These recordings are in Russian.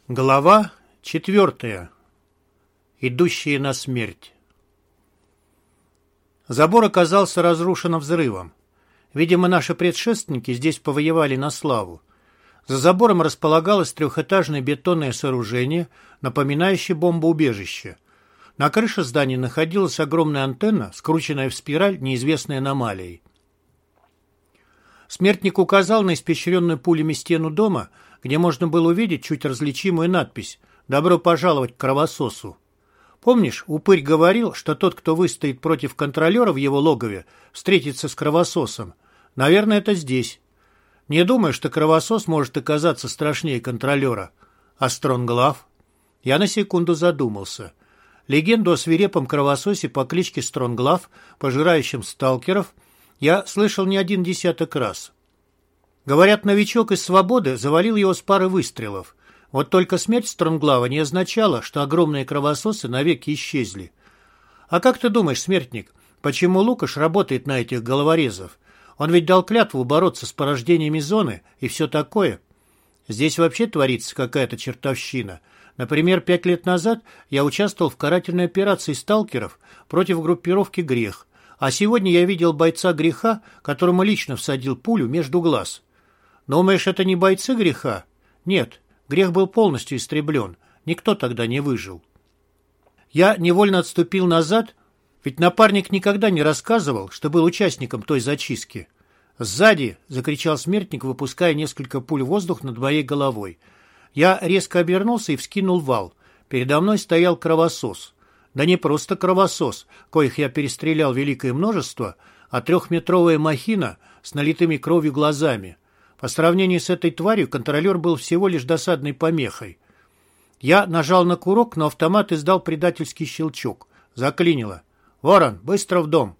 Глава 4. Идущие на смерть. Забор оказался разрушен взрывом. Видимо, наши предшественники здесь повоевали на славу. За забором располагалось трехэтажное бетонное сооружение, напоминающее бомбоубежище. На крыше здания находилась огромная антенна, скрученная в спираль неизвестной аномалией. Смертник указал на испещренную пулями стену дома, где можно было увидеть чуть различимую надпись «Добро пожаловать к кровососу». Помнишь, упырь говорил, что тот, кто выстоит против контролера в его логове, встретится с кровососом? Наверное, это здесь. Не думаю, что кровосос может оказаться страшнее контролера. А Стронглав? Я на секунду задумался. Легенду о свирепом кровососе по кличке Стронглав, пожирающем сталкеров, я слышал не один десяток раз. Говорят, новичок из «Свободы» завалил его с пары выстрелов. Вот только смерть Стронглава не означала, что огромные кровососы навеки исчезли. А как ты думаешь, смертник, почему Лукаш работает на этих головорезов? Он ведь дал клятву бороться с порождениями зоны и все такое. Здесь вообще творится какая-то чертовщина. Например, 5 лет назад я участвовал в карательной операции сталкеров против группировки «Грех». А сегодня я видел бойца «Греха», которому лично всадил пулю между глаз. Думаешь, это не бойцы «Греха»? Нет, «Грех» был полностью истреблен. Никто тогда не выжил. Я невольно отступил назад, ведь напарник никогда не рассказывал, что был участником той зачистки. «Сзади!» — закричал смертник, выпуская несколько пуль в воздух над моей головой. Я резко обернулся и вскинул вал. Передо мной стоял кровосос. Да не просто кровосос, коих я перестрелял великое множество, а 3-метровая махина с налитыми кровью глазами. По сравнению с этой тварью контролер был всего лишь досадной помехой. Я нажал на курок, но автомат издал предательский щелчок. Заклинило. «Ворон, быстро в дом!»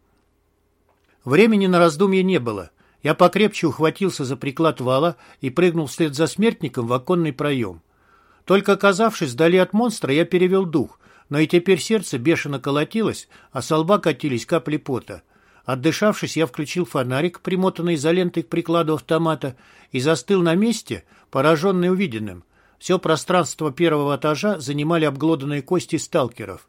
Времени на раздумье не было. Я покрепче ухватился за приклад вала и прыгнул вслед за смертником в оконный проем. Только оказавшись вдали от монстра, я перевел дух, но и теперь сердце бешено колотилось, а со лба катились капли пота. Отдышавшись, я включил фонарик, примотанный изолентой к прикладу автомата, и застыл на месте, пораженный увиденным. Все пространство первого этажа занимали обглоданные кости сталкеров.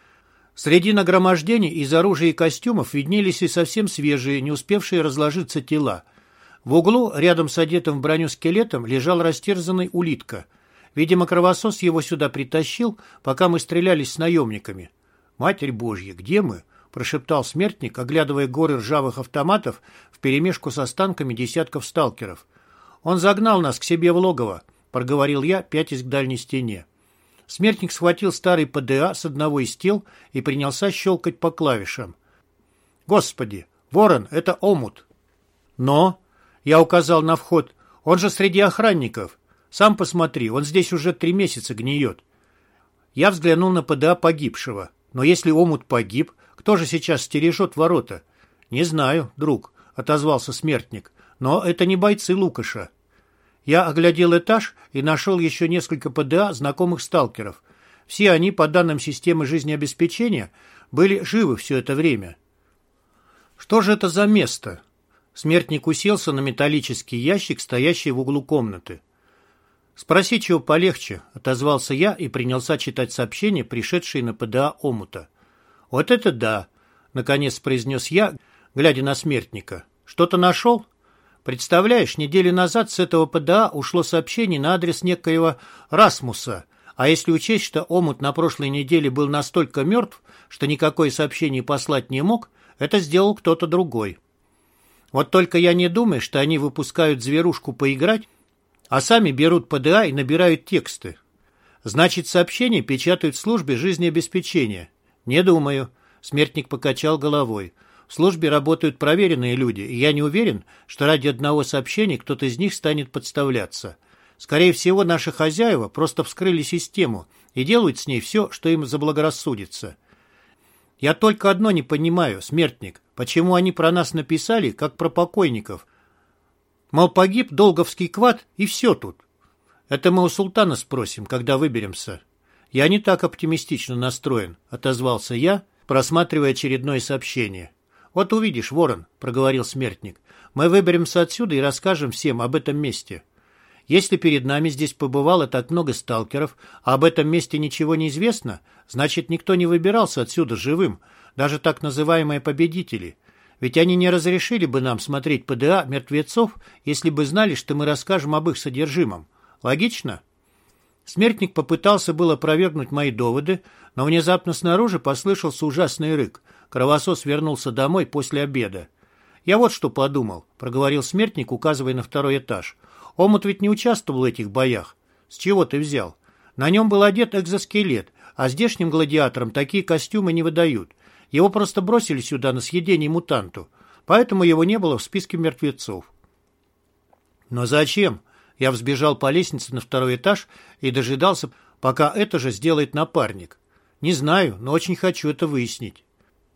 Среди нагромождений из оружия и костюмов виднелись и совсем свежие, не успевшие разложиться тела. В углу, рядом с одетым в броню скелетом, лежал растерзанный улитка. Видимо, кровосос его сюда притащил, пока мы стрелялись с наемниками. «Матерь Божья, где мы?» — прошептал смертник, оглядывая горы ржавых автоматов вперемешку с останками десятков сталкеров. «Он загнал нас к себе в логово», — проговорил я, пятясь к дальней стене. Смертник схватил старый ПДА с одного из тел и принялся щелкать по клавишам. «Господи! Ворон, это омут!» «Но...» — я указал на вход. «Он же среди охранников. Сам посмотри, он здесь уже 3 месяца гниет». Я взглянул на ПДА погибшего. «Но если омут погиб, кто же сейчас стережет ворота?» «Не знаю, друг», — отозвался смертник. «Но это не бойцы Лукаша». Я оглядел этаж и нашел еще несколько ПДА знакомых сталкеров. Все они, по данным системы жизнеобеспечения, были живы все это время. «Что же это за место?» Смертник уселся на металлический ящик, стоящий в углу комнаты. «Спроси, чего полегче», — отозвался я и принялся читать сообщения, пришедшие на ПДА омута. «Вот это да!» — наконец произнес я, глядя на смертника. «Что-то нашел?» «Представляешь, неделю назад с этого ПДА ушло сообщение на адрес некоего Расмуса, а если учесть, что омут на прошлой неделе был настолько мертв, что никакое сообщение послать не мог, это сделал кто-то другой. Вот только я не думаю, что они выпускают зверушку поиграть, а сами берут ПДА и набирают тексты. Значит, сообщения печатают в службе жизнеобеспечения. Не думаю. Смертник покачал головой. В службе работают проверенные люди, и я не уверен, что ради одного сообщения кто-то из них станет подставляться. Скорее всего, наши хозяева просто вскрыли систему и делают с ней все, что им заблагорассудится. Я только одно не понимаю, смертник, почему они про нас написали, как про покойников. Мол, погиб долговский квад, и все тут. Это мы у султана спросим, когда выберемся. Я не так оптимистично настроен, отозвался я, просматривая очередное сообщение. «Вот увидишь, Ворон», — проговорил смертник. «Мы выберемся отсюда и расскажем всем об этом месте». Если перед нами здесь побывало так много сталкеров, а об этом месте ничего не известно, значит, никто не выбирался отсюда живым, даже так называемые победители. Ведь они не разрешили бы нам смотреть ПДА мертвецов, если бы знали, что мы расскажем об их содержимом. Логично? Смертник попытался было опровергнуть мои доводы, но внезапно снаружи послышался ужасный рык. Кровосос вернулся домой после обеда. «Я вот что подумал», — проговорил смертник, указывая на второй этаж. «Омут ведь не участвовал в этих боях. С чего ты взял? На нем был одет экзоскелет, а здешним гладиаторам такие костюмы не выдают. Его просто бросили сюда на съедение мутанту, поэтому его не было в списке мертвецов». «Но зачем?» Я взбежал по лестнице на второй этаж и дожидался, пока это же сделает напарник. «Не знаю, но очень хочу это выяснить».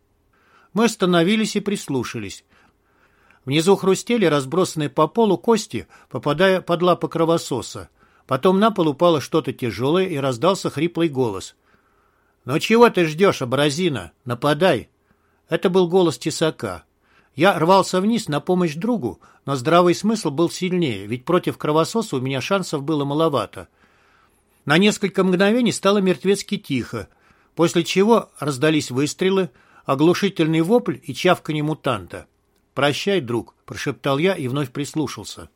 Мы остановились и прислушались. Внизу хрустели разбросанные по полу кости, попадая под лапы кровососа. Потом на пол упало что-то тяжелое и раздался хриплый голос. «Ну чего ты ждешь, абразина? Нападай!» Это был голос тесака. Я рвался вниз на помощь другу, но здравый смысл был сильнее, ведь против кровососа у меня шансов было маловато. На несколько мгновений стало мертвецки тихо, после чего раздались выстрелы, оглушительный вопль и чавканье мутанта. «Прощай, друг», — прошептал я и вновь прислушался.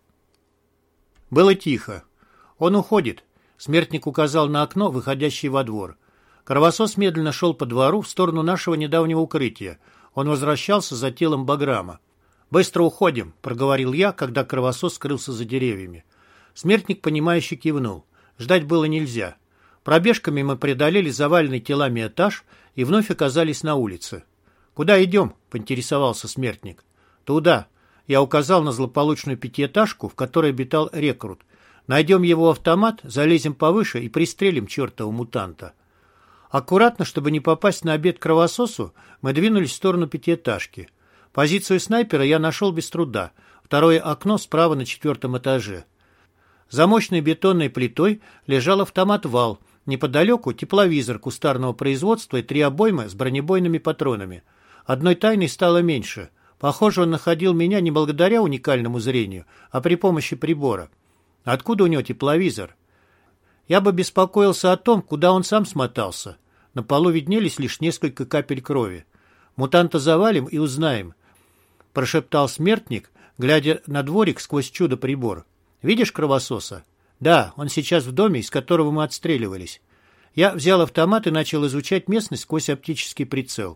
Было тихо. «Он уходит», — смертник указал на окно, выходящее во двор. Кровосос медленно шел по двору в сторону нашего недавнего укрытия. Он возвращался за телом Баграма. «Быстро уходим», — проговорил я, когда кровосос скрылся за деревьями. Смертник, понимающе кивнул. Ждать было нельзя. Пробежками мы преодолели заваленный телами этаж и вновь оказались на улице. «Куда идем?» — поинтересовался смертник. «Туда». Я указал на злополучную пятиэтажку, в которой обитал рекрут. «Найдем его автомат, залезем повыше и пристрелим чертова мутанта». Аккуратно, чтобы не попасть на обед кровососу, мы двинулись в сторону пятиэтажки. Позицию снайпера я нашел без труда. Второе окно справа на 4-м этаже. За мощной бетонной плитой лежал автомат «Вал». Неподалеку тепловизор кустарного производства и 3 обоймы с бронебойными патронами. Одной тайной стало меньше. Похоже, он находил меня не благодаря уникальному зрению, а при помощи прибора. Откуда у него тепловизор? Я бы беспокоился о том, куда он сам смотался. На полу виднелись лишь несколько капель крови. «Мутанта завалим и узнаем», — прошептал смертник, глядя на дворик сквозь чудо-прибор. «Видишь кровососа?» «Да, он сейчас в доме, из которого мы отстреливались». Я взял автомат и начал изучать местность сквозь оптический прицел.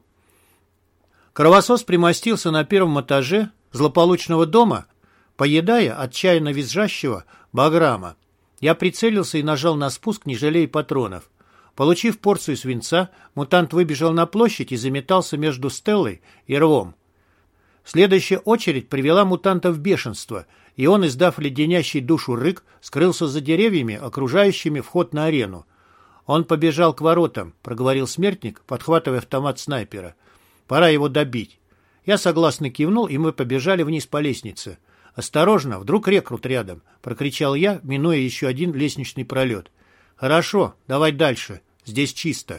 Кровосос примостился на 1-м этаже злополучного дома, поедая отчаянно визжащего Баграма. Я прицелился и нажал на спуск, не жалея патронов. Получив порцию свинца, мутант выбежал на площадь и заметался между Стеллой и рвом. Следующая очередь привела мутанта в бешенство, и он, издав леденящий душу рык, скрылся за деревьями, окружающими вход на арену. «Он побежал к воротам», — проговорил смертник, подхватывая автомат снайпера. «Пора его добить». Я согласно кивнул, и мы побежали вниз по лестнице. «Осторожно, вдруг рекрут рядом», — прокричал я, минуя еще один лестничный пролет. «Хорошо, давай дальше. Здесь чисто».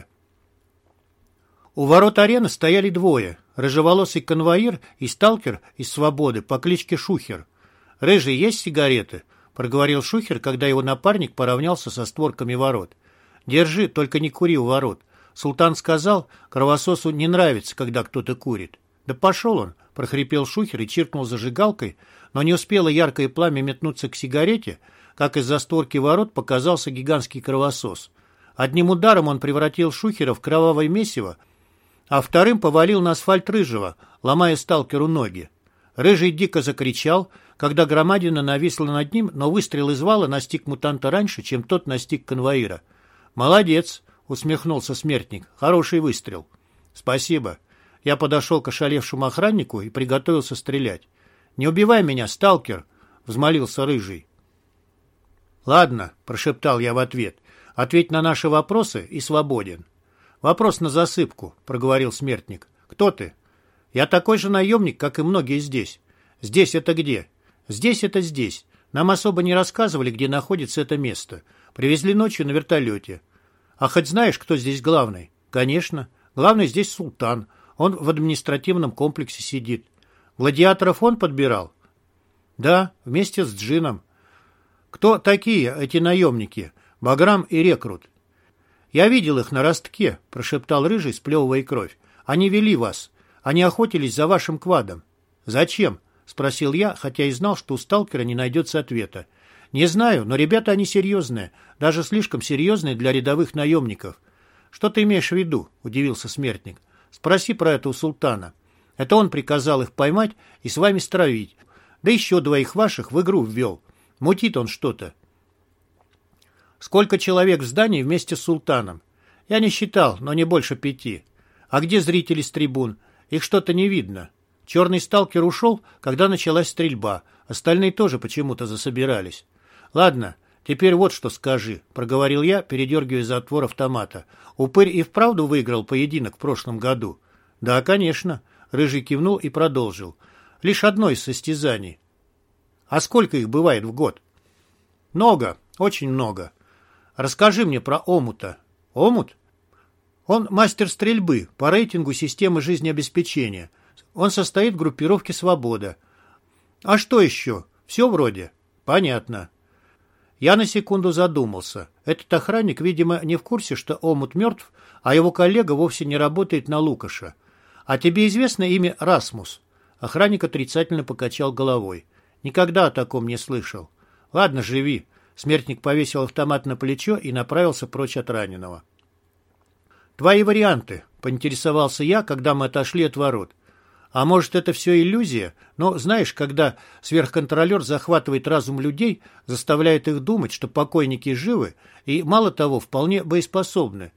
У ворот арены стояли двое. Рыжеволосый конвоир и сталкер из «Свободы» по кличке Шухер. «Рыжий, есть сигареты?» — проговорил Шухер, когда его напарник поравнялся со створками ворот. «Держи, только не кури у ворот. Султан сказал, кровососу не нравится, когда кто-то курит». «Да пошел он!» — прохрипел Шухер и чиркнул зажигалкой, но не успело яркое пламя метнуться к сигарете, как из-за створки ворот показался гигантский кровосос. Одним ударом он превратил Шухера в кровавое месиво, а вторым повалил на асфальт Рыжего, ломая сталкеру ноги. Рыжий дико закричал, когда громадина нависла над ним, но выстрел из вала настиг мутанта раньше, чем тот настиг конвоира. «Молодец!» — усмехнулся смертник. «Хороший выстрел». «Спасибо». Я подошел к ошалевшему охраннику и приготовился стрелять. «Не убивай меня, сталкер!» — взмолился Рыжий. «Ладно», — прошептал я в ответ. «Ответь на наши вопросы и свободен». «Вопрос на засыпку», — проговорил смертник. «Кто ты?» «Я такой же наемник, как и многие здесь». «Здесь это где?» «Здесь это здесь. Нам особо не рассказывали, где находится это место. Привезли ночью на вертолете». «А хоть знаешь, кто здесь главный?» «Конечно. Главный здесь Султан. Он в административном комплексе сидит». «Гладиаторов он подбирал?» «Да, вместе с Джином». Кто такие эти наемники? Баграм и Рекрут. Я видел их на ростке, прошептал Рыжий, сплевывая кровь. Они вели вас. Они охотились за вашим квадом. Зачем? Спросил я, хотя и знал, что у сталкера не найдется ответа. Не знаю, но ребята они серьезные, даже слишком серьезные для рядовых наемников. Что ты имеешь в виду? Удивился смертник. Спроси про это у султана. Это он приказал их поймать и с вами стравить. Да еще двоих ваших в игру ввел. Мутит он что-то. Сколько человек в здании вместе с султаном? Я не считал, но не больше 5. А где зрители с трибун? Их что-то не видно. Черный сталкер ушел, когда началась стрельба. Остальные тоже почему-то засобирались. Ладно, теперь вот что скажи, проговорил я, передергивая затвор автомата. Упырь и вправду выиграл поединок в прошлом году? Да, конечно. Рыжий кивнул и продолжил. Лишь одно из состязаний. А сколько их бывает в год? Много, очень много. Расскажи мне про Омута. Омут? Он мастер стрельбы по рейтингу системы жизнеобеспечения. Он состоит в группировке «Свобода». А что еще? Все вроде? Понятно. Я на секунду задумался. Этот охранник, видимо, не в курсе, что Омут мертв, а его коллега вовсе не работает на Лукаша. А тебе известно имя Расмус? Охранник отрицательно покачал головой. Никогда о таком не слышал. Ладно, живи. Смертник повесил автомат на плечо и направился прочь от раненого. «Твои варианты», — поинтересовался я, когда мы отошли от ворот. «А может, это все иллюзия? Но знаешь, когда сверхконтролер захватывает разум людей, заставляет их думать, что покойники живы и, мало того, вполне боеспособны.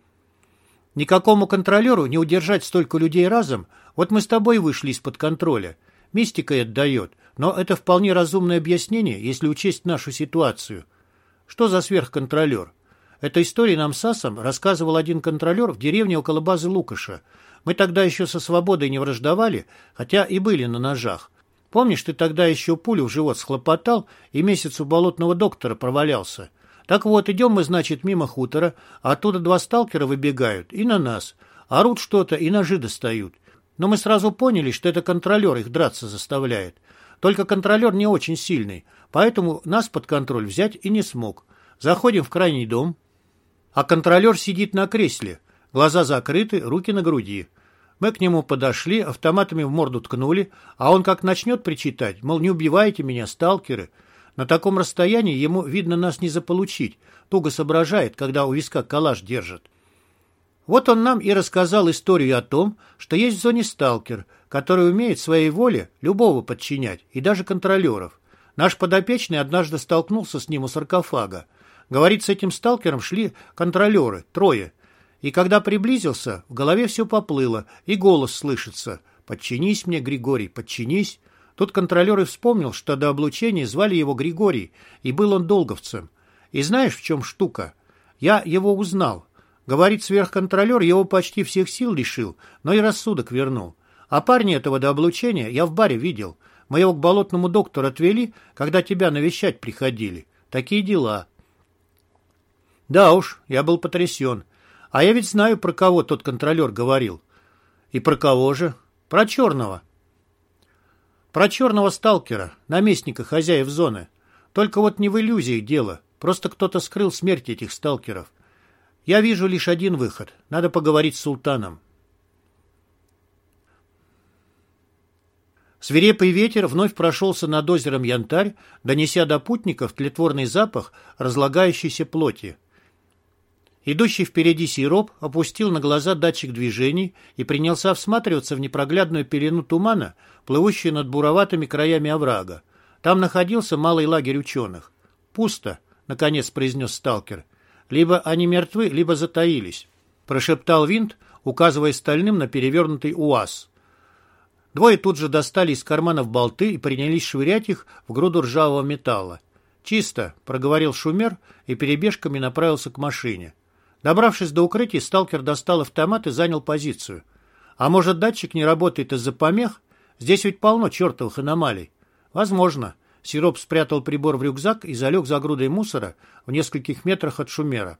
Никакому контролеру не удержать столько людей разом. Вот мы с тобой вышли из-под контроля. Мистика это дает, но это вполне разумное объяснение, если учесть нашу ситуацию. Что за сверхконтролер? Эту историю нам с Асом рассказывал один контролер в деревне около базы Лукаша. Мы тогда еще со свободой не враждовали, хотя и были на ножах. Помнишь, ты тогда еще пулю в живот схлопотал и месяц у болотного доктора провалялся? Так вот, идем мы, значит, мимо хутора, а оттуда 2 сталкера выбегают и на нас. Орут что-то и ножи достают. Но мы сразу поняли, что это контролер их драться заставляет. Только контролер не очень сильный, поэтому нас под контроль взять и не смог. Заходим в крайний дом, а контролер сидит на кресле, глаза закрыты, руки на груди. Мы к нему подошли, автоматами в морду ткнули, а он как начнет причитать, мол, не убивайте меня, сталкеры. На таком расстоянии ему, видно, нас не заполучить, туго соображает, когда у виска калаш держит. Вот он нам и рассказал историю о том, что есть в зоне сталкер, который умеет своей воле любого подчинять, и даже контролеров. Наш подопечный однажды столкнулся с ним у саркофага. Говорит, с этим сталкером шли контролеры, 3. И когда приблизился, в голове все поплыло, и голос слышится. «Подчинись мне, Григорий, подчинись». Тут контролер и вспомнил, что до облучения звали его Григорий, и был он долговцем. И знаешь, в чем штука? Я его узнал. Говорит, сверхконтролер его почти всех сил лишил, но и рассудок вернул. А парня этого до облучения я в баре видел. Мы его к болотному доктору отвели, когда тебя навещать приходили. Такие дела. Да уж, я был потрясен. А я ведь знаю, про кого тот контролер говорил. И про кого же? Про черного. Про черного сталкера, наместника хозяев зоны. Только вот не в иллюзиях дело. Просто кто-то скрыл смерть этих сталкеров. Я вижу лишь один выход. Надо поговорить с султаном. Свирепый ветер вновь прошелся над озером Янтарь, донеся до путников тлетворный запах разлагающейся плоти. Идущий впереди Сироп опустил на глаза датчик движений и принялся всматриваться в непроглядную пелену тумана, плывущую над буроватыми краями оврага. Там находился малый лагерь ученых. «Пусто», — наконец произнес сталкер. «Либо они мертвы, либо затаились», — прошептал Винт, указывая стальным на перевернутый УАЗ. 2 тут же достали из карманов болты и принялись швырять их в груду ржавого металла. «Чисто», — проговорил Шумер и перебежками направился к машине. Добравшись до укрытия, сталкер достал автомат и занял позицию. «А может, датчик не работает из-за помех? Здесь ведь полно чертовых аномалий». «Возможно». Сироп спрятал прибор в рюкзак и залег за грудой мусора в нескольких метрах от Шумера.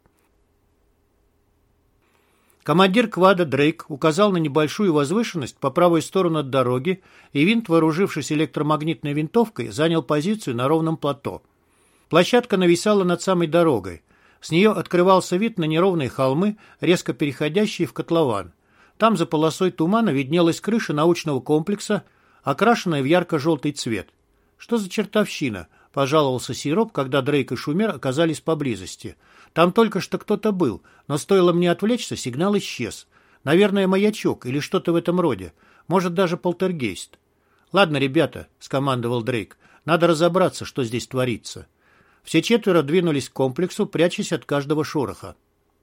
Командир квада Дрейк указал на небольшую возвышенность по правой сторону от дороги, и Винт, вооружившись электромагнитной винтовкой, занял позицию на ровном плато. Площадка нависала над самой дорогой. С нее открывался вид на неровные холмы, резко переходящие в котлован. Там за полосой тумана виднелась крыша научного комплекса, окрашенная в ярко-желтый цвет. «Что за чертовщина?» – пожаловался Сироп, когда Дрейк и Шумер оказались поблизости. «Там только что кто-то был, но стоило мне отвлечься, сигнал исчез. Наверное, маячок или что-то в этом роде. Может, даже полтергейст». «Ладно, ребята», – скомандовал Дрейк, – «надо разобраться, что здесь творится». Все четверо двинулись к комплексу, прячась от каждого шороха.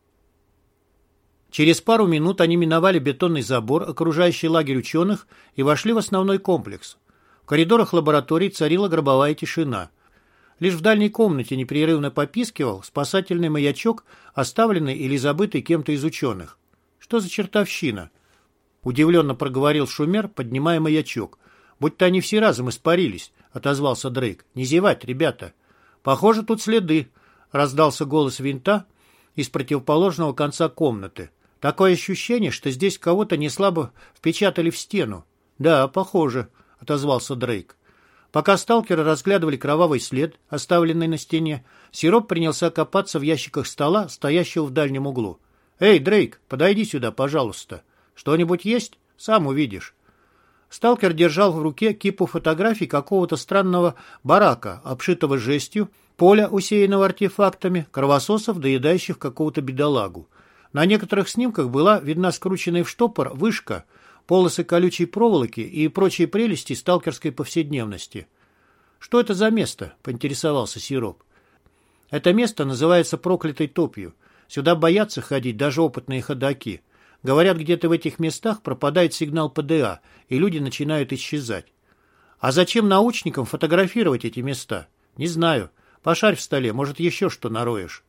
Через пару минут они миновали бетонный забор, окружающий лагерь ученых, и вошли в основной комплекс. В коридорах лабораторий царила гробовая тишина. Лишь в дальней комнате непрерывно попискивал спасательный маячок, оставленный или забытый кем-то из ученых. «Что за чертовщина?» — удивленно проговорил Шумер, поднимая маячок. «Будь-то они все разом испарились», — отозвался Дрейк. «Не зевать, ребята». «Похоже, тут следы», — раздался голос винта из противоположного конца комнаты. «Такое ощущение, что здесь кого-то неслабо впечатали в стену». «Да, похоже», — отозвался Дрейк. Пока сталкеры разглядывали кровавый след, оставленный на стене, Сироп принялся копаться в ящиках стола, стоящего в дальнем углу. «Эй, Дрейк, подойди сюда, пожалуйста. Что-нибудь есть? Сам увидишь». Сталкер держал в руке кипу фотографий какого-то странного барака, обшитого жестью, поля, усеянного артефактами, кровососов, доедающих какого-то бедолагу. На некоторых снимках была видна скрученная в штопор вышка, полосы колючей проволоки и прочие прелести сталкерской повседневности. «Что это за место?» — поинтересовался Сироп. «Это место называется проклятой топью. Сюда боятся ходить даже опытные ходаки. Говорят, где-то в этих местах пропадает сигнал ПДА, и люди начинают исчезать. А зачем научникам фотографировать эти места? Не знаю. Пошарь в столе, может, еще что нароешь».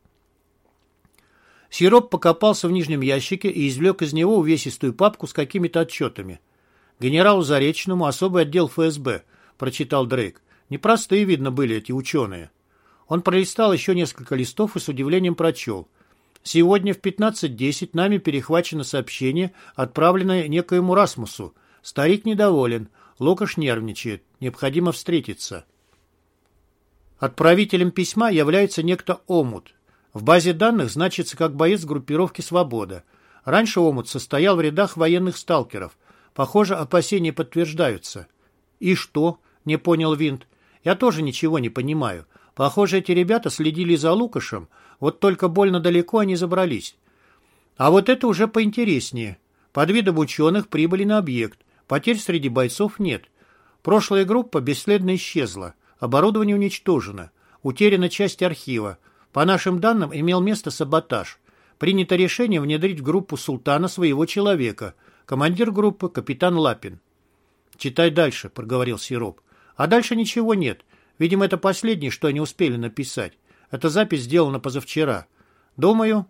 Сироп покопался в нижнем ящике и извлек из него увесистую папку с какими-то отчетами. «Генералу Заречному, особый отдел ФСБ», — прочитал Дрейк. «Непростые, видно, были эти ученые». Он пролистал еще несколько листов и с удивлением прочел. «Сегодня в 15:10 нами перехвачено сообщение, отправленное некоему Расмусу. Старик недоволен, Лукаш нервничает, необходимо встретиться». Отправителем письма является некто Омут. В базе данных значится как боец группировки «Свобода». Раньше Омут состоял в рядах военных сталкеров. Похоже, опасения подтверждаются. «И что?» — не понял Винт. «Я тоже ничего не понимаю. Похоже, эти ребята следили за Лукашем, вот только больно далеко они забрались. А вот это уже поинтереснее. Под видом ученых прибыли на объект. Потерь среди бойцов нет. Прошлая группа бесследно исчезла. Оборудование уничтожено. Утеряна часть архива. По нашим данным, имел место саботаж. Принято решение внедрить в группу Султана своего человека. Командир группы — капитан Лапин. «Читай дальше», — проговорил Сироп. «А дальше ничего нет. Видимо, это последнее, что они успели написать. Эта запись сделана позавчера. Думаю...»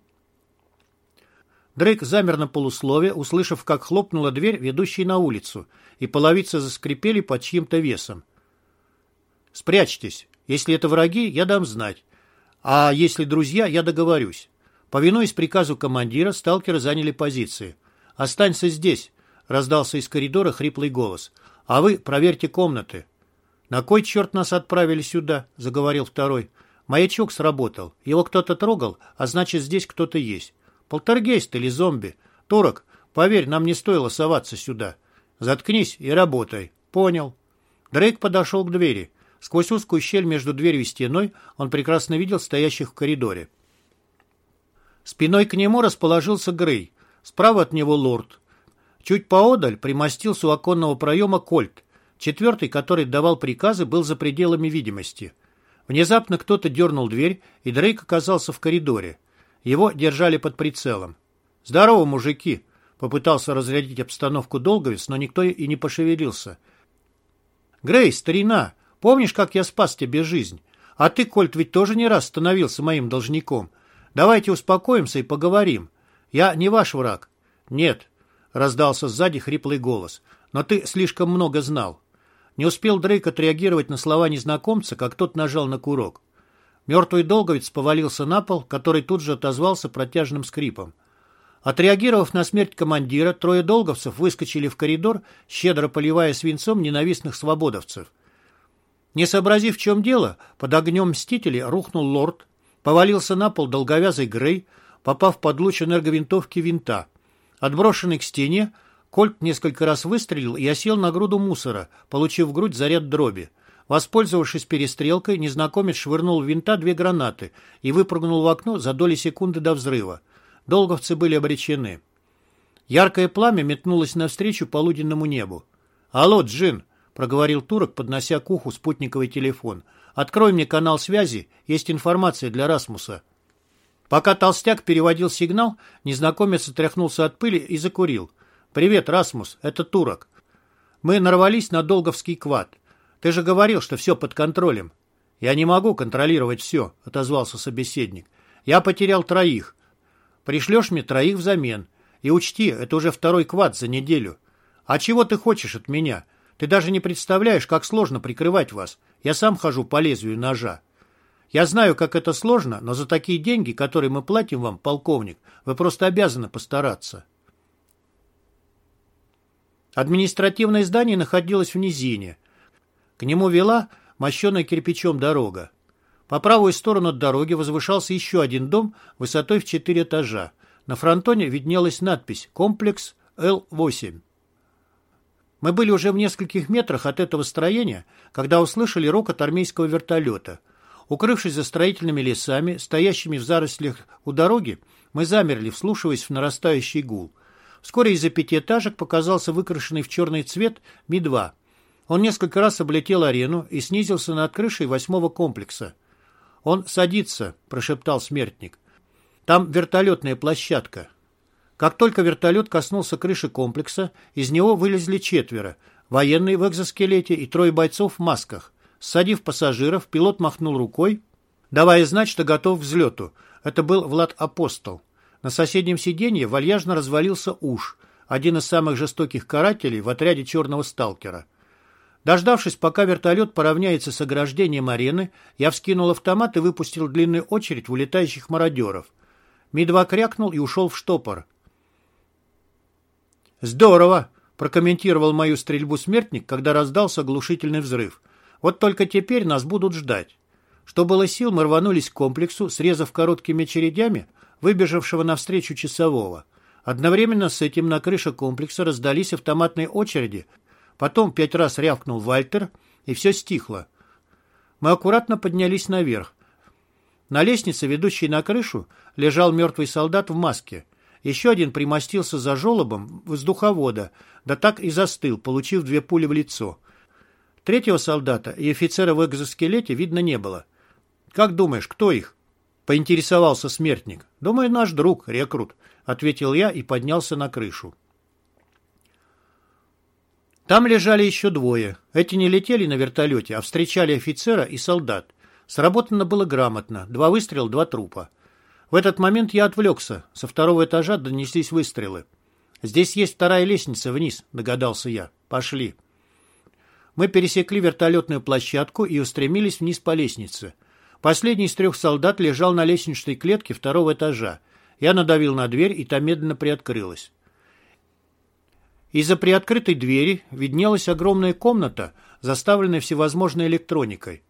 Дрейк замер на полуслове, услышав, как хлопнула дверь, ведущая на улицу, и половицы заскрипели под чьим-то весом. «Спрячьтесь. Если это враги, я дам знать. А если друзья, я договорюсь». Повинуясь приказу командира, сталкеры заняли позиции. «Останься здесь», — раздался из коридора хриплый голос. «А вы проверьте комнаты». «На кой черт нас отправили сюда?» — заговорил второй. «Маячок сработал. Его кто-то трогал, а значит, здесь кто-то есть. Полтергейст или зомби. Турок, поверь, нам не стоило соваться сюда. Заткнись и работай». «Понял». Дрейк подошел к двери. Сквозь узкую щель между дверью и стеной он прекрасно видел стоящих в коридоре. Спиной к нему расположился Грей. Справа от него лорд. Чуть поодаль примостился у оконного проема Кольт. Четвертый, который давал приказы, был за пределами видимости. Внезапно кто-то дернул дверь, и Дрейк оказался в коридоре. Его держали под прицелом. «Здорово, мужики!» — попытался разрядить обстановку Долговец, но никто и не пошевелился. «Грей, старина, помнишь, как я спас тебе жизнь? А ты, Кольт, ведь тоже не раз становился моим должником. Давайте успокоимся и поговорим. Я не ваш враг». «Нет», — раздался сзади хриплый голос, — «но ты слишком много знал». Не успел Дрейк отреагировать на слова незнакомца, как тот нажал на курок. Мертвый Долговец повалился на пол, который тут же отозвался протяжным скрипом. Отреагировав на смерть командира, трое долговцев выскочили в коридор, щедро поливая свинцом ненавистных свободовцев. Не сообразив, в чем дело, под огнем мстителей рухнул лорд, повалился на пол долговязый Грей, попав под луч энерговинтовки винта. Отброшенный к стене, Кольт несколько раз выстрелил и осел на груду мусора, получив в грудь заряд дроби. Воспользовавшись перестрелкой, незнакомец швырнул в винта 2 гранаты и выпрыгнул в окно за доли секунды до взрыва. Долговцы были обречены. Яркое пламя метнулось навстречу полуденному небу. «Алло, Джин!» — проговорил турок, поднося к уху спутниковый телефон. «Открой мне канал связи, есть информация для Расмуса». Пока толстяк переводил сигнал, незнакомец отряхнулся от пыли и закурил. «Привет, Расмус, это турок. Мы нарвались на долговский квад. Ты же говорил, что все под контролем». «Я не могу контролировать все», — отозвался собеседник. «Я потерял 3. Пришлешь мне 3 взамен. И учти, это уже 2-й квад за неделю. А чего ты хочешь от меня? Ты даже не представляешь, как сложно прикрывать вас. Я сам хожу по лезвию ножа. Я знаю, как это сложно, но за такие деньги, которые мы платим вам, полковник, вы просто обязаны постараться». Административное здание находилось в низине. К нему вела мощеная кирпичом дорога. По правую сторону от дороги возвышался еще один дом высотой в 4 этажа. На фронтоне виднелась надпись «Комплекс Л-8». Мы были уже в нескольких метрах от этого строения, когда услышали рокот армейского вертолета. Укрывшись за строительными лесами, стоящими в зарослях у дороги, мы замерли, вслушиваясь в нарастающий гул. Вскоре из-за 5 этажек показался выкрашенный в черный цвет Ми-2. Он несколько раз облетел арену и снизился над крышей 8-го комплекса. «Он садится», — прошептал смертник. «Там вертолетная площадка». Как только вертолет коснулся крыши комплекса, из него вылезли 4: военный в экзоскелете и 3 бойцов в масках. Ссадив пассажиров, пилот махнул рукой, давая знать, что готов к взлету. Это был Влад Апостол. На соседнем сиденье вальяжно развалился Уж, один из самых жестоких карателей в отряде черного сталкера. Дождавшись, пока вертолет поравняется с ограждением арены, я вскинул автомат и выпустил длинную очередь в улетающих мародеров. Ми-2 крякнул и ушел в штопор. «Здорово!» – прокомментировал мою стрельбу смертник, когда раздался оглушительный взрыв. «Вот только теперь нас будут ждать». Что было сил, мы рванулись к комплексу, срезав короткими очередями выбежавшего навстречу часового. Одновременно с этим на крыше комплекса раздались автоматные очереди, потом 5 раз рявкнул Вальтер, и все стихло. Мы аккуратно поднялись наверх. На лестнице, ведущей на крышу, лежал мертвый солдат в маске. Еще один примостился за желобом воздуховода, да так и застыл, получив 2 пули в лицо. 3-го солдата и офицера в экзоскелете видно не было. «Как думаешь, кто их?» — поинтересовался смертник. «Думаю, наш друг, рекрут», — ответил я и поднялся на крышу. Там лежали еще 2. Эти не летели на вертолете, а встречали офицера и солдат. Сработано было грамотно. 2 выстрела, 2 трупа. В этот момент я отвлекся. Со 2-го этажа донеслись выстрелы. «Здесь есть 2-я лестница вниз», — догадался я. «Пошли». Мы пересекли вертолетную площадку и устремились вниз по лестнице. Последний из 3 солдат лежал на лестничной клетке 2-го этажа. Я надавил на дверь, и та медленно приоткрылась. Из-за приоткрытой двери виднелась огромная комната, заставленная всевозможной электроникой.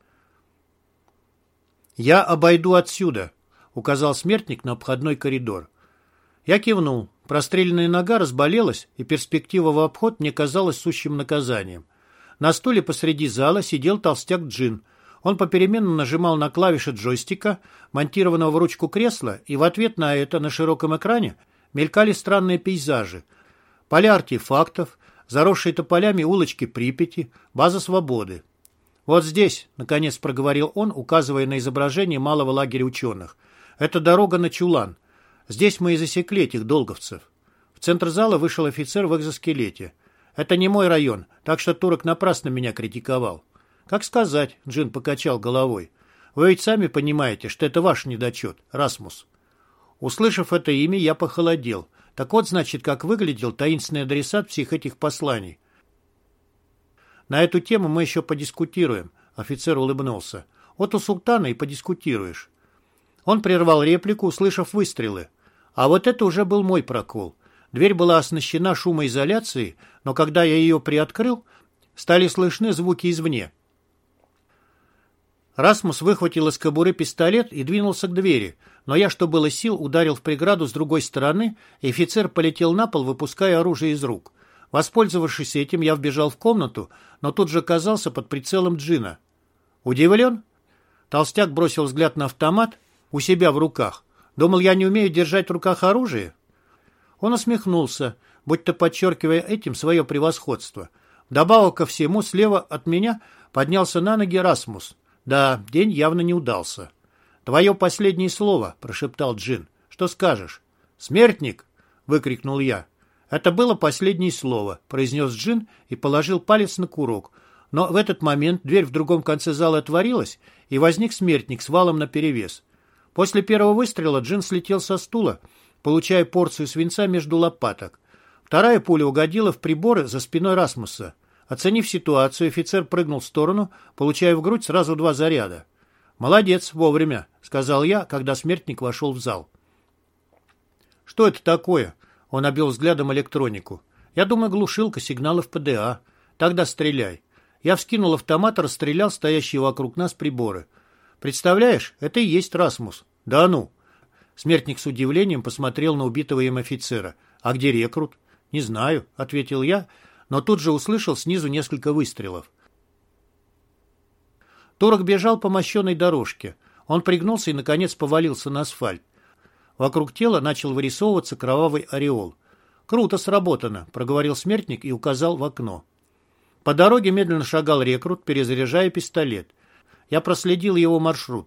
«Я обойду отсюда», — указал смертник на обходной коридор. Я кивнул. Простреленная нога разболелась, и перспектива в обход мне казалась сущим наказанием. На стуле посреди зала сидел толстяк Джин. Он попеременно нажимал на клавиши джойстика, монтированного в ручку кресла, и в ответ на это на широком экране мелькали странные пейзажи. Поля артефактов, заросшие тополями улочки Припяти, база Свободы. «Вот здесь», — наконец проговорил он, указывая на изображение малого лагеря ученых. «Это дорога на Чулан. Здесь мы и засекли этих долговцев». В центр зала вышел офицер в экзоскелете. «Это не мой район, так что турок напрасно меня критиковал». «Как сказать», — Джин покачал головой. «Вы ведь сами понимаете, что это ваш недочет, Расмус». Услышав это имя, я похолодел. Так вот, значит, как выглядел таинственный адресат всех этих посланий. «На эту тему мы еще подискутируем», — офицер улыбнулся. «Вот у султана и подискутируешь». Он прервал реплику, услышав выстрелы. А вот это уже был мой прокол. Дверь была оснащена шумоизоляцией, но когда я ее приоткрыл, стали слышны звуки извне. Расмус выхватил из кобуры пистолет и двинулся к двери, но я, что было сил, ударил в преграду с другой стороны, и офицер полетел на пол, выпуская оружие из рук. Воспользовавшись этим, я вбежал в комнату, но тут же оказался под прицелом Джина. «Удивлен?» Толстяк бросил взгляд на автомат у себя в руках. «Думал, я не умею держать в руках оружие?» Он усмехнулся, будто подчеркивая этим свое превосходство. Вдобавок ко всему, слева от меня поднялся на ноги Расмус. Да, день явно не удался. «Твое последнее слово», — прошептал Джин. «Что скажешь?» «Смертник!» — выкрикнул я. «Это было последнее слово», — произнес Джин и положил палец на курок. Но в этот момент дверь в другом конце зала отворилась, и возник смертник с валом наперевес. После первого выстрела Джин слетел со стула, получая порцию свинца между лопаток. Вторая пуля угодила в приборы за спиной Расмуса. Оценив ситуацию, офицер прыгнул в сторону, получая в грудь сразу 2 заряда. «Молодец, вовремя», — сказал я, когда смертник вошел в зал. «Что это такое?» — он обвел взглядом электронику. «Я думаю, глушилка сигналов ПДА. Тогда стреляй». Я вскинул автомат и расстрелял стоящие вокруг нас приборы. «Представляешь, это и есть Расмус». «Да ну!» Смертник с удивлением посмотрел на убитого им офицера. «А где рекрут?» «Не знаю», — ответил я, но тут же услышал снизу несколько выстрелов. Турок бежал по мощенной дорожке. Он пригнулся и, наконец, повалился на асфальт. Вокруг тела начал вырисовываться кровавый ореол. «Круто сработано», — проговорил смертник и указал в окно. По дороге медленно шагал рекрут, перезаряжая пистолет. Я проследил его маршрут.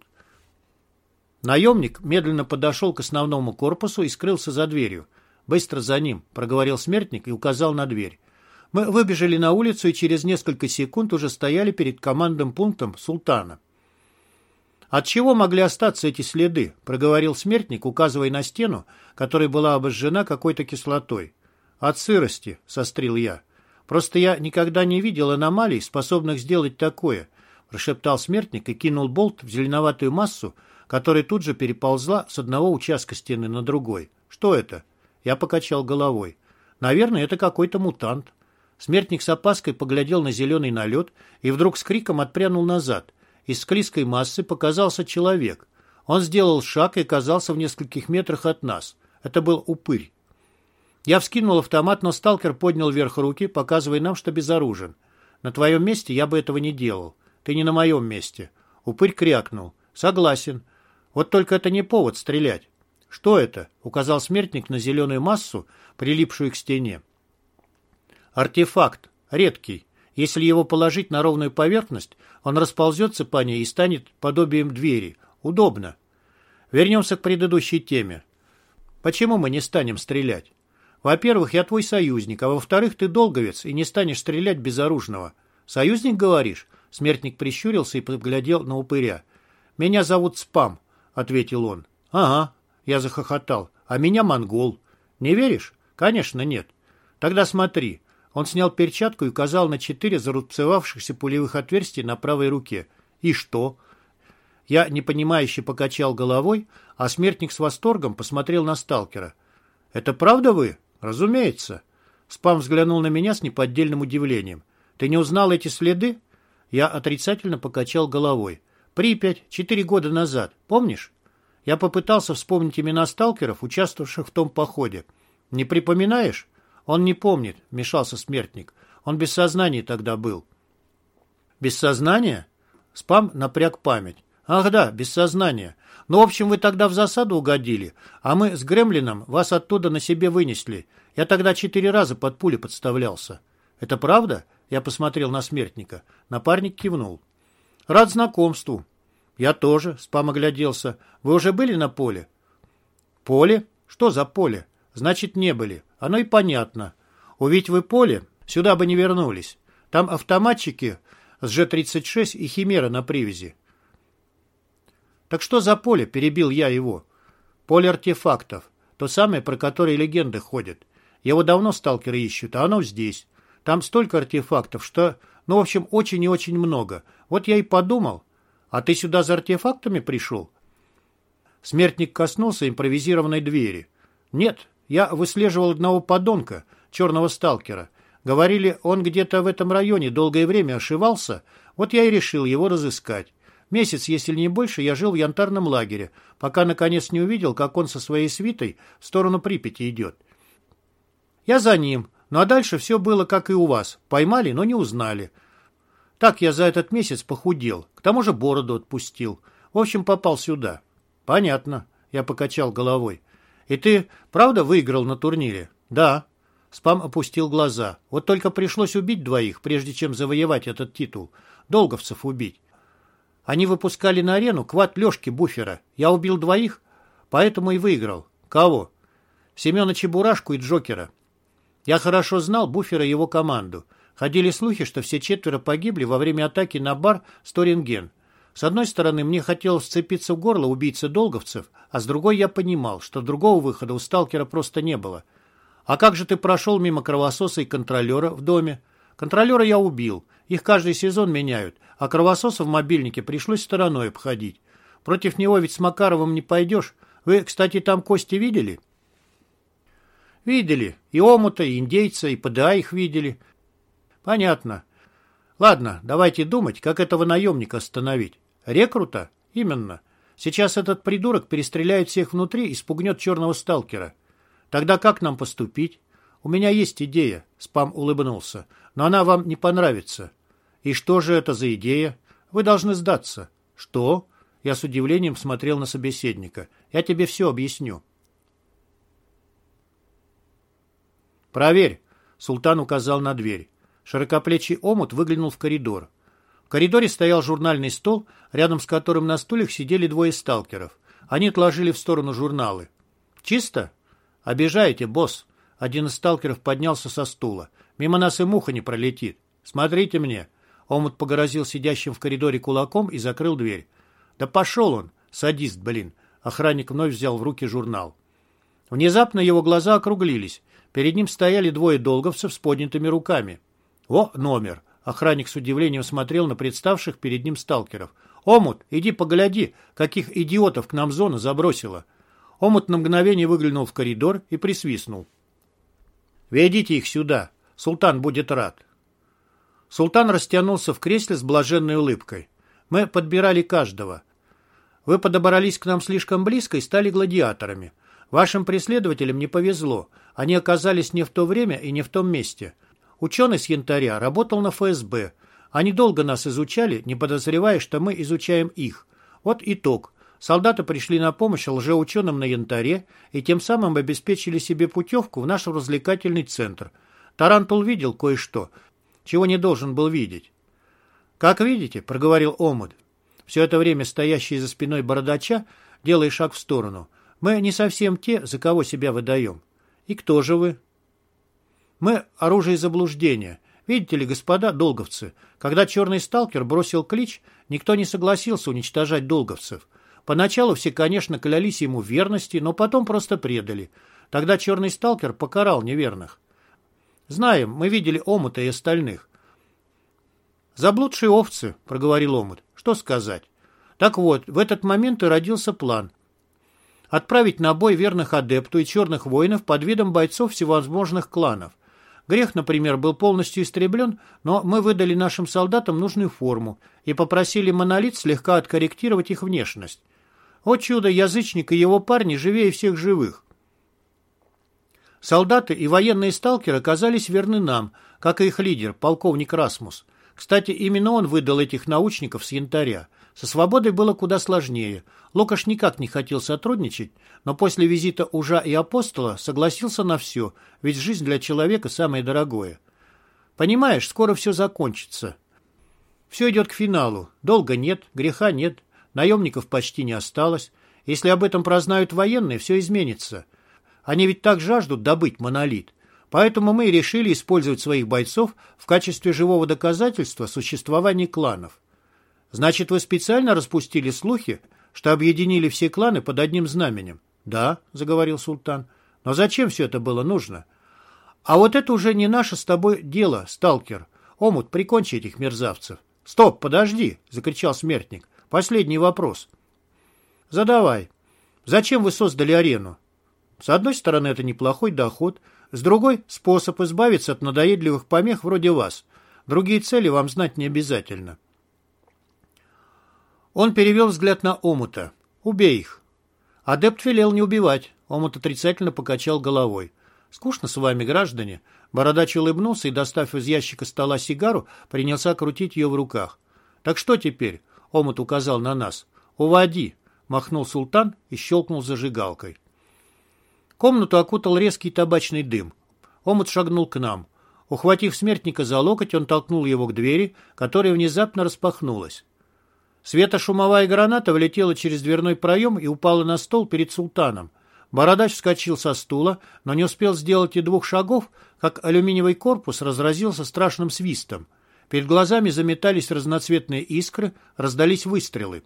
Наемник медленно подошел к основному корпусу и скрылся за дверью. «Быстро за ним», — проговорил смертник и указал на дверь. Мы выбежали на улицу и через несколько секунд уже стояли перед командным пунктом «Султана». «От чего могли остаться эти следы?» — проговорил смертник, указывая на стену, которая была обожжена какой-то кислотой. «От сырости», — сострил я. «Просто я никогда не видел аномалий, способных сделать такое», — прошептал смертник и кинул болт в зеленоватую массу, которая тут же переползла с одного участка стены на другой. «Что это?» Я покачал головой. «Наверное, это какой-то мутант». Смертник с опаской поглядел на зеленый налет и вдруг с криком отпрянул назад. Из склизкой массы показался человек. Он сделал шаг и оказался в нескольких метрах от нас. Это был упырь. Я вскинул автомат, но сталкер поднял вверх руки, показывая нам, что безоружен. «На твоем месте я бы этого не делал. Ты не на моем месте». Упырь крякнул. «Согласен. Вот только это не повод стрелять». «Что это?» — указал смертник на зеленую массу, прилипшую к стене. «Артефакт. Редкий. Если его положить на ровную поверхность, он расползется по ней и станет подобием двери. Удобно. Вернемся к предыдущей теме. Почему мы не станем стрелять? Во-первых, я твой союзник, а во-вторых, ты долговец и не станешь стрелять безоружного. Союзник, говоришь?» Смертник прищурился и поглядел на упыря. «Меня зовут Спам», — ответил он. «Ага», — я захохотал. «А меня Монгол. Не веришь?» «Конечно, нет». «Тогда смотри». Он снял перчатку и указал на 4 зарубцевавшихся пулевых отверстия на правой руке. «И что?» Я непонимающе покачал головой, а смертник с восторгом посмотрел на сталкера. «Это правда вы?» «Разумеется». Спам взглянул на меня с неподдельным удивлением. «Ты не узнал эти следы?» Я отрицательно покачал головой. «Припять, 4 года назад. Помнишь?» Я попытался вспомнить имена сталкеров, участвовавших в том походе. «Не припоминаешь?» «Он не помнит», — вмешался смертник. «Он без сознания тогда был». «Без сознания?» Спам напряг память. «Ах да, без сознания. Ну, в общем, вы тогда в засаду угодили, а мы с Гремлином вас оттуда на себе вынесли. Я тогда 4 раза под пули подставлялся». «Это правда?» Я посмотрел на смертника. Напарник кивнул. «Рад знакомству». «Я тоже», — Спам огляделся. «Вы уже были на поле?» «Поле? Что за поле?» «Значит, не были. Оно и понятно. Увидь вы поле, сюда бы не вернулись. Там автоматчики с Ж-36 и Химера на привязи». «Так что за поле?» — перебил я его. «Поле артефактов. То самое, про которое легенды ходят. Его давно сталкеры ищут, а оно здесь. Там столько артефактов, что... Ну, в общем, очень и очень много. Вот я и подумал. А ты сюда за артефактами пришел?» Смертник коснулся импровизированной двери. «Нет, я выслеживал одного подонка, черного сталкера. Говорили, он где-то в этом районе долгое время ошивался, вот я и решил его разыскать. Месяц, если не больше, я жил в янтарном лагере, пока наконец не увидел, как он со своей свитой в сторону Припяти идет. Я за ним, ну а дальше все было, как и у вас. Поймали, но не узнали. Так я за этот месяц похудел, к тому же бороду отпустил. В общем, попал сюда. Понятно, я покачал головой. И ты правда выиграл на турнире? Да. Спам опустил глаза. Вот только пришлось убить двоих, прежде чем завоевать этот титул. Долговцев убить. Они выпускали на арену квад Лешки Буфера. Я убил двоих, поэтому и выиграл. Кого? Семена Чебурашку и Джокера. Я хорошо знал Буфера и его команду. Ходили слухи, что все четверо погибли во время атаки на бар «Сторинген». С одной стороны, мне хотелось вцепиться в горло убийцы Долговцев, а с другой я понимал, что другого выхода у сталкера просто не было. «А как же ты прошел мимо кровососа и контролера в доме?» «Контролера я убил. Их каждый сезон меняют, а кровососа в мобильнике пришлось стороной обходить. Против него ведь с Макаровым не пойдешь. Вы, кстати, там Кости видели?» «Видели. И Омута, и индейца, и ПДА их видели». «Понятно. Ладно, давайте думать, как этого наемника остановить. Рекрута? Именно. Сейчас этот придурок перестреляет всех внутри и спугнет черного сталкера. Тогда как нам поступить? У меня есть идея», — Спам улыбнулся, «но она вам не понравится». «И что же это за идея? Вы должны сдаться». «Что?» Я с удивлением смотрел на собеседника. «Я тебе все объясню». «Проверь», — Султан указал на дверь. Широкоплечий омут выглянул в коридор. В коридоре стоял журнальный стол, рядом с которым на стульях сидели двое сталкеров. Они отложили в сторону журналы. «Чисто?» «Обижаете, босс». Один из сталкеров поднялся со стула. «Мимо нас и муха не пролетит. Смотрите мне». Омут погрозил сидящим в коридоре кулаком и закрыл дверь. «Да пошел он, садист, блин». Охранник вновь взял в руки журнал. Внезапно его глаза округлились. Перед ним стояли двое долговцев с поднятыми руками. «О, номер!» Охранник с удивлением смотрел на представших перед ним сталкеров. «Омут, иди погляди, каких идиотов к нам зона забросила». Омут на мгновение выглянул в коридор и присвистнул. «Ведите их сюда. Султан будет рад». Султан растянулся в кресле с блаженной улыбкой. «Мы подбирали каждого. Вы подобрались к нам слишком близко и стали гладиаторами. Вашим преследователям не повезло. Они оказались не в то время и не в том месте. Ученый с Янтаря работал на ФСБ. Они долго нас изучали, не подозревая, что мы изучаем их. Вот итог. Солдаты пришли на помощь лжеученым на Янтаре и тем самым обеспечили себе путевку в наш развлекательный центр. Тарантул видел кое-что, чего не должен был видеть. «Как видите», — проговорил Омут, все это время стоящий за спиной бородача, делая шаг в сторону, «мы не совсем те, за кого себя выдаем». «И кто же вы?» «Мы оружие заблуждения. Видите ли, господа долговцы, когда черный сталкер бросил клич, никто не согласился уничтожать долговцев. Поначалу все, конечно, клялись ему в верности, но потом просто предали. Тогда черный сталкер покарал неверных. Знаем, мы видели Омута и остальных». «Заблудшие овцы», — проговорил Омут. «Что сказать?» «Так вот, в этот момент и родился план. Отправить на бой верных адепту и черных воинов под видом бойцов всевозможных кланов. Грех, например, был полностью истреблен, но мы выдали нашим солдатам нужную форму и попросили Монолит слегка откорректировать их внешность. О чудо, язычник и его парни живее всех живых. Солдаты и военные сталкеры оказались верны нам, как и их лидер, полковник Расмус. Кстати, именно он выдал этих научников с Янтаря. Со свободой было куда сложнее. Лукаш никак не хотел сотрудничать, но после визита Ужа и Апостола согласился на все, ведь жизнь для человека самое дорогое. Понимаешь, скоро все закончится. Все идет к финалу. Долга нет, греха нет, наемников почти не осталось. Если об этом прознают военные, все изменится. Они ведь так жаждут добыть Монолит. Поэтому мы и решили использовать своих бойцов в качестве живого доказательства существования кланов. Значит, вы специально распустили слухи, что объединили все кланы под одним знаменем? Да, заговорил Султан. Но зачем все это было нужно? А вот это уже не наше с тобой дело, сталкер. Омут, прикончи этих мерзавцев. Стоп, подожди, закричал смертник. Последний вопрос. Задавай. Зачем вы создали арену? С одной стороны, это неплохой доход, с другой – способ избавиться от надоедливых помех вроде вас. Другие цели вам знать не обязательно. Он перевел взгляд на Омута. «Убей их». Адепт велел не убивать. Омут отрицательно покачал головой. «Скучно с вами, граждане». Бородач улыбнулся и, достав из ящика стола сигару, принялся крутить ее в руках. «Так что теперь?» — Омут указал на нас. «Уводи!» — махнул султан и щелкнул зажигалкой. Комнату окутал резкий табачный дым. Омут шагнул к нам. Ухватив смертника за локоть, он толкнул его к двери, которая внезапно распахнулась. Светошумовая граната влетела через дверной проем и упала на стол перед султаном. Бородач вскочил со стула, но не успел сделать и 2 шагов, как алюминиевый корпус разразился страшным свистом. Перед глазами заметались разноцветные искры, раздались выстрелы.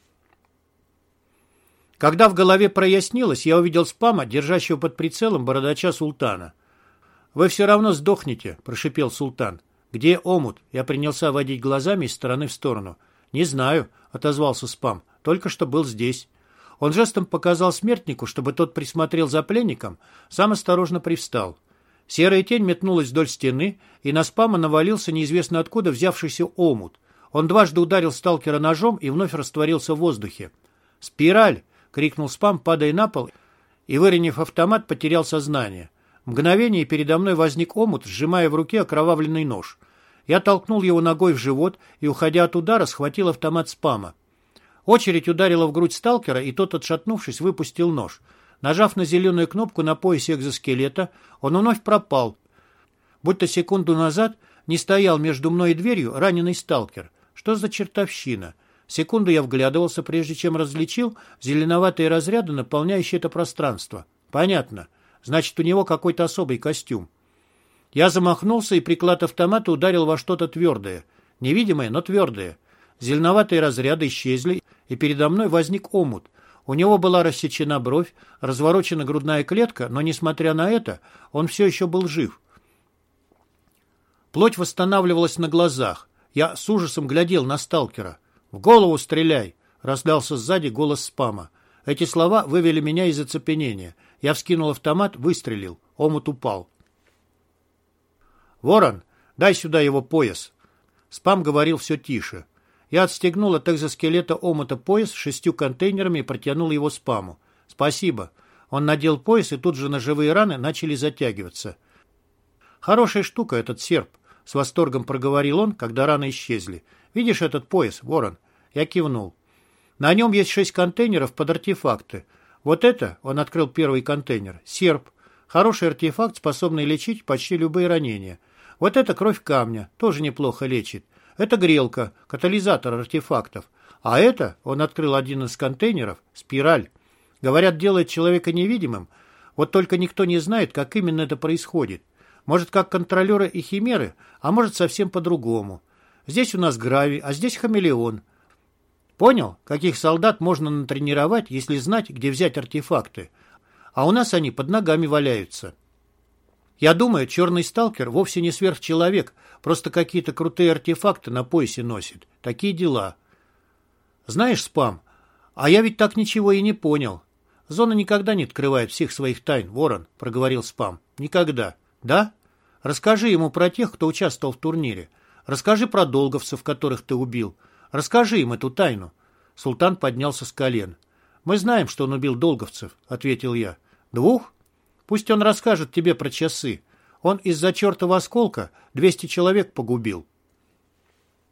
Когда в голове прояснилось, я увидел спама, держащего под прицелом бородача султана. «Вы все равно сдохнете», — прошипел султан. «Где Омут?» Я принялся водить глазами из стороны в сторону. «Не знаю», — отозвался спам. «Только что был здесь». Он жестом показал смертнику, чтобы тот присмотрел за пленником, сам осторожно привстал. Серая тень метнулась вдоль стены, и на спама навалился неизвестно откуда взявшийся омут. Он дважды ударил сталкера ножом и вновь растворился в воздухе. «Спираль!» — крикнул спам, падая на пол, и, выронив автомат, потерял сознание. Мгновение передо мной возник омут, сжимая в руке окровавленный нож. Я толкнул его ногой в живот и, уходя от удара, схватил автомат спама. Очередь ударила в грудь сталкера, и тот, отшатнувшись, выпустил нож. Нажав на зеленую кнопку на поясе экзоскелета, он вновь пропал. Будто секунду назад не стоял между мной и дверью раненый сталкер. Что за чертовщина? Секунду я вглядывался, прежде чем различил зеленоватые разряды, наполняющие это пространство. Понятно. Значит, у него какой-то особый костюм. Я замахнулся, и приклад автомата ударил во что-то твердое. Невидимое, но твердое. Зеленоватые разряды исчезли, и передо мной возник омут. У него была рассечена бровь, разворочена грудная клетка, но, несмотря на это, он все еще был жив. Плоть восстанавливалась на глазах. Я с ужасом глядел на сталкера. «В голову стреляй!» — раздался сзади голос спама. Эти слова вывели меня из оцепенения. Я вскинул автомат, выстрелил. Омут упал. «Ворон, дай сюда его пояс!» Спам говорил все тише. Я отстегнул от экзоскелета омута пояс с 6 контейнерами и протянул его спаму. «Спасибо». Он надел пояс, и тут же ножевые раны начали затягиваться. «Хорошая штука этот серп», — с восторгом проговорил он, когда раны исчезли. «Видишь этот пояс, Ворон?» Я кивнул. «На нем есть 6 контейнеров под артефакты. Вот это, — он открыл первый контейнер, — серп. Хороший артефакт, способный лечить почти любые ранения. Вот это кровь камня, тоже неплохо лечит. Это грелка, катализатор артефактов. А это, — он открыл один из контейнеров, — спираль. Говорят, делает человека невидимым. Вот только никто не знает, как именно это происходит. Может, как контролеры и химеры, а может, совсем по-другому. Здесь у нас гравий, а здесь хамелеон. Понял, каких солдат можно натренировать, если знать, где взять артефакты? А у нас они под ногами валяются. Я думаю, черный сталкер вовсе не сверхчеловек, просто какие-то крутые артефакты на поясе носит. Такие дела. Знаешь, спам, а я ведь так ничего и не понял. Зона никогда не открывает всех своих тайн, Ворон, проговорил спам. Никогда. Да? Расскажи ему про тех, кто участвовал в турнире. Расскажи про долговцев, которых ты убил. Расскажи им эту тайну. Султан поднялся с колен. Мы знаем, что он убил долговцев, ответил я. 2? Пусть он расскажет тебе про часы. Он из-за чертова осколка 200 человек погубил.